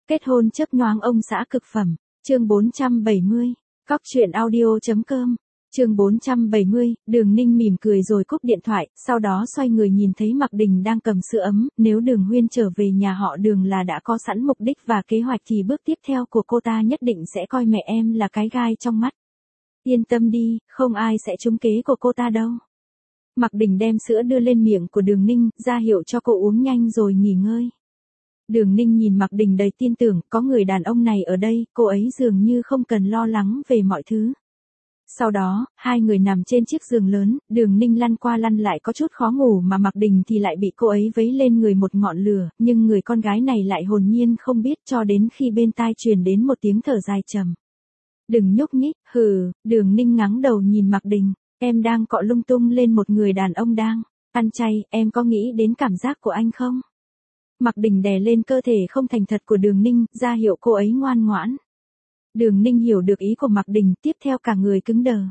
Kết hôn chớp nhoáng ông xã cực phẩm. Chương 470. Cóc truyện audio.com. Chương 470, Đường Ninh mỉm cười rồi cúp điện thoại, sau đó xoay người nhìn thấy Mạc Đình đang cầm sữa ấm, nếu Đường Huyên trở về nhà họ Đường là đã có sẵn mục đích và kế hoạch thì bước tiếp theo của cô ta nhất định sẽ coi mẹ em là cái gai trong mắt. Yên tâm đi, không ai sẽ trúng kế của cô ta đâu. Mạc Đình đem sữa đưa lên miệng của Đường Ninh, ra hiệu cho cô uống nhanh rồi nghỉ ngơi. Đường Ninh nhìn Mạc Đình đầy tin tưởng, có người đàn ông này ở đây, cô ấy dường như không cần lo lắng về mọi thứ. Sau đó, hai người nằm trên chiếc giường lớn, Đường Ninh lăn qua lăn lại có chút khó ngủ mà Mạc Đình thì lại bị cô ấy vấy lên người một ngọn lửa, nhưng người con gái này lại hồn nhiên không biết cho đến khi bên tai truyền đến một tiếng thở dài trầm. Đừng nhúc nhích, Đường Ninh ngáng đầu nhìn Mạc Đình, em đang cọ lung tung lên một người đàn ông đang ăn chay, em có nghĩ đến cảm giác của anh không? Mạc Đình đè lên cơ thể không thành thật của Đường Ninh, ra hiệu cô ấy ngoan ngoãn. Đường Ninh hiểu được ý của Mạc Đình, tiếp theo cả người cứng đờ.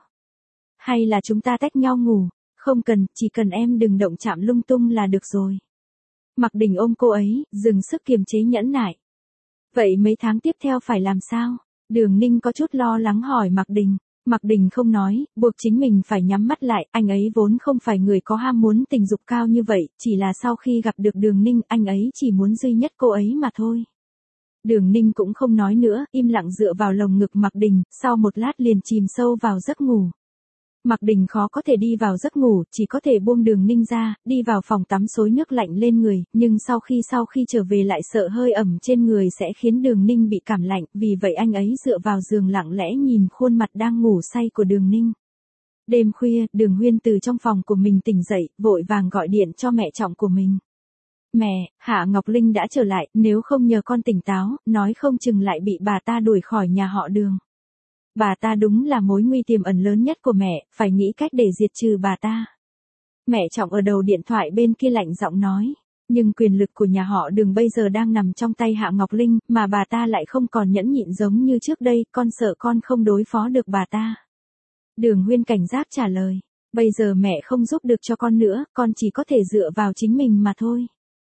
Hay là chúng ta tách nhau ngủ? Không cần, chỉ cần em đừng động chạm lung tung là được rồi. Mạc Đình ôm cô ấy, dừng sức kiềm chế nhẫn nại. Vậy mấy tháng tiếp theo phải làm sao? Đường Ninh có chút lo lắng hỏi Mạc Đình. Mạc Đình không nói, buộc chính mình phải nhắm mắt lại, anh ấy vốn không phải người có ham muốn tình dục cao như vậy, chỉ là sau khi gặp được Đường Ninh, anh ấy chỉ muốn duy nhất cô ấy mà thôi. Đường Ninh cũng không nói nữa, im lặng dựa vào lồng ngực Mạc Đình, sau một lát liền chìm sâu vào giấc ngủ. Mạc Đình khó có thể đi vào giấc ngủ, chỉ có thể buông Đường Ninh ra, đi vào phòng tắm xối nước lạnh lên người, nhưng sau khi trở về lại sợ hơi ẩm trên người sẽ khiến Đường Ninh bị cảm lạnh, vì vậy anh ấy dựa vào giường lặng lẽ nhìn khuôn mặt đang ngủ say của Đường Ninh. Đêm khuya, Đường Huyên từ trong phòng của mình tỉnh dậy, vội vàng gọi điện cho mẹ chồng của mình. Mẹ, Hạ Ngọc Linh đã trở lại, nếu không nhờ con tỉnh táo, nói không chừng lại bị bà ta đuổi khỏi nhà họ Đường. Bà ta đúng là mối nguy tiềm ẩn lớn nhất của mẹ, phải nghĩ cách để diệt trừ bà ta. Mẹ Trọng ở đầu điện thoại bên kia lạnh giọng nói, nhưng quyền lực của nhà họ Đường bây giờ đang nằm trong tay Hạ Ngọc Linh, mà bà ta lại không còn nhẫn nhịn giống như trước đây, con sợ con không đối phó được bà ta. Đường Huyên cảnh giác trả lời, bây giờ mẹ không giúp được cho con nữa, con chỉ có thể dựa vào chính mình mà thôi.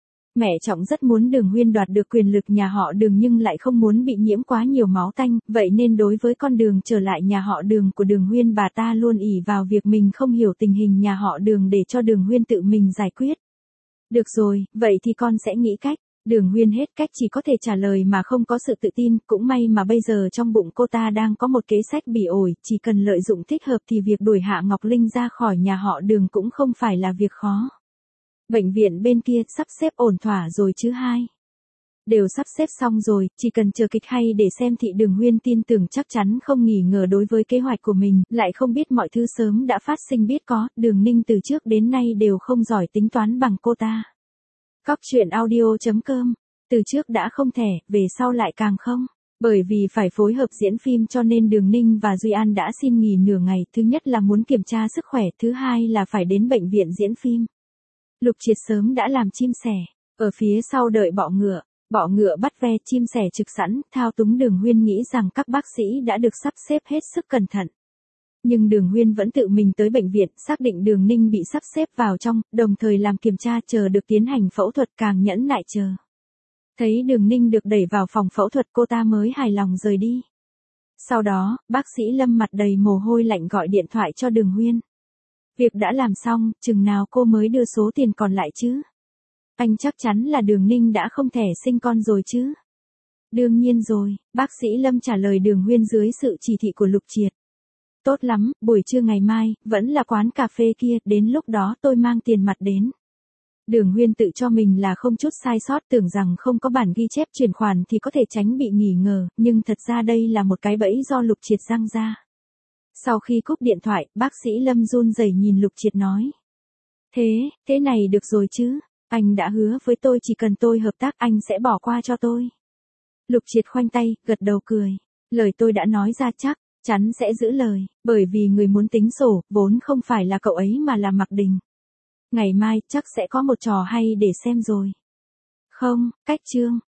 Mẹ Trọng rất muốn Đường Huyên đoạt được quyền lực nhà họ Đường nhưng lại không muốn bị nhiễm quá nhiều máu tanh, vậy nên đối với con đường trở lại nhà họ Đường của Đường Huyên bà ta luôn ỷ vào việc mình không hiểu tình hình nhà họ Đường để cho Đường Huyên tự mình giải quyết. Được rồi, vậy thì con sẽ nghĩ cách. Đường Huyên hết cách chỉ có thể trả lời mà không có sự tự tin, cũng may mà bây giờ trong bụng cô ta đang có một kế sách bỉ ổi, chỉ cần lợi dụng thích hợp thì việc đuổi Hạ Ngọc Linh ra khỏi nhà họ Đường cũng không phải là việc khó. Bệnh viện bên kia sắp xếp ổn thỏa rồi chứ hai. Đều sắp xếp xong rồi, chỉ cần chờ kịch hay để xem thị Đường Huyên tin tưởng chắc chắn không nghi ngờ đối với kế hoạch của mình, lại không biết mọi thứ sớm đã phát sinh biết có, Đường Ninh từ trước đến nay đều không giỏi tính toán bằng cô ta. Cóc truyện audio.com, từ trước đã không thể, về sau lại càng không. Bởi vì phải phối hợp diễn phim cho nên Đường Ninh và Duy An đã xin nghỉ nửa ngày, thứ nhất là muốn kiểm tra sức khỏe, thứ hai là phải đến bệnh viện diễn phim. Lục Triệt sớm đã làm chim sẻ, ở phía sau đợi bọ ngựa bắt ve chim sẻ trực sẵn, thao túng Đường Huyên nghĩ rằng các bác sĩ đã được sắp xếp hết sức cẩn thận. Nhưng Đường Huyên vẫn tự mình tới bệnh viện, xác định Đường Ninh bị sắp xếp vào trong, đồng thời làm kiểm tra chờ được tiến hành phẫu thuật càng nhẫn nại chờ. Thấy Đường Ninh được đẩy vào phòng phẫu thuật cô ta mới hài lòng rời đi. Sau đó, bác sĩ Lâm mặt đầy mồ hôi lạnh gọi điện thoại cho Đường Huyên. Việc đã làm xong, chừng nào cô mới đưa số tiền còn lại chứ? Anh chắc chắn là Đường Ninh đã không thể sinh con rồi chứ? Đương nhiên rồi, bác sĩ Lâm trả lời Đường Huyên dưới sự chỉ thị của Lục Triệt. Tốt lắm, buổi trưa ngày mai, vẫn là quán cà phê kia, đến lúc đó tôi mang tiền mặt đến. Đường Huyên tự cho mình là không chút sai sót, tưởng rằng không có bản ghi chép chuyển khoản thì có thể tránh bị nghi ngờ, nhưng thật ra đây là một cái bẫy do Lục Triệt giăng ra. Sau khi cúp điện thoại, bác sĩ Lâm run rẩy nhìn Lục Triệt nói. Thế này được rồi chứ, anh đã hứa với tôi chỉ cần tôi hợp tác anh sẽ bỏ qua cho tôi. Lục Triệt khoanh tay, gật đầu cười. Lời tôi đã nói ra chắc chắn sẽ giữ lời, bởi vì người muốn tính sổ, vốn không phải là cậu ấy mà là Mạc Đình. Ngày mai, chắc sẽ có một trò hay để xem rồi. Không, cách chương.